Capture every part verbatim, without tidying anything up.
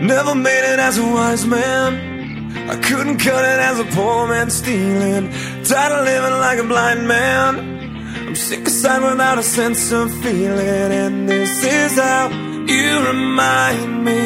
Never made it as a wise man. I couldn't cut it as a poor man stealing. Tired of living like a blind man. I'm sick aside without a sense of feeling. And this is how you remind me.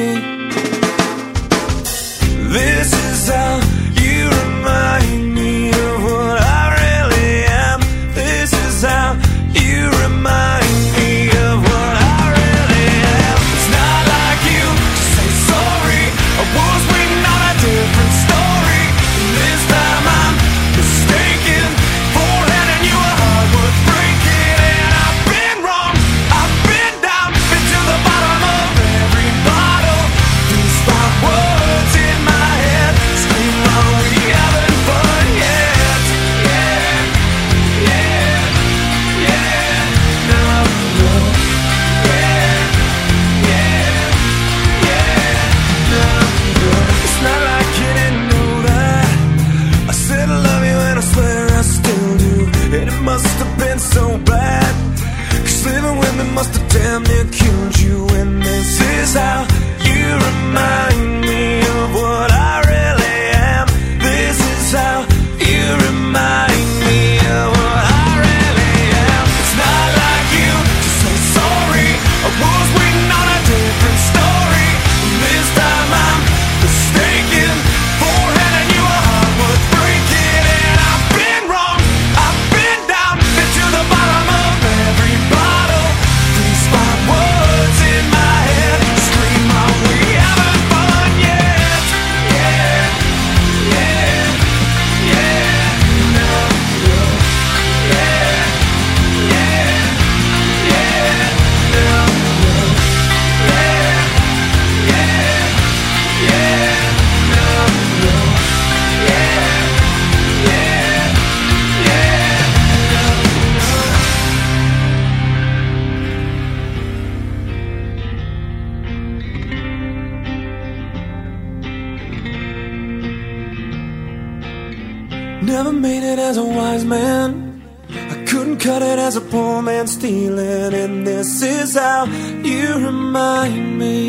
This is how you remind me of what I really am. This is how you remind me of what I really am. It's not like you to say sorry. I was waiting on a different story. And this time I'm mistaken for handing you a heart worth breaking. And I've been wrong, I've been down, been to the bottom of every bottle. These five words in my head scream, are we having fun yet? Yeah, yeah, yeah, no, no. Yeah, yeah, yeah, no, no. It's not like you didn't know that I said I love you and I swear I still do. And it must have been so bad, 'cause living with me must have damn near killed you. And this is how you remind me of what I really am. This is how you remind me of what I really am. It's not like you to say sorry. I was waiting on a different story. And this time I'm mistaken for handing you a heart worth breaking. And I've been wrong, I've been down, been to the bottom of every bottle. These five words in my head scream, are we having fun yet? Yeah, yeah, yeah, no, no. Yeah, yeah, yeah, no, no. Yeah, yeah, yeah, no, no. Yeah, yeah, yeah, Never made it as a wise man. I couldn't cut it as a poor man stealing. And this is how you remind me.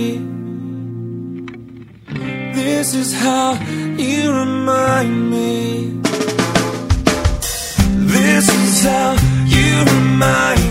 This is how you remind me. This is how you remind me.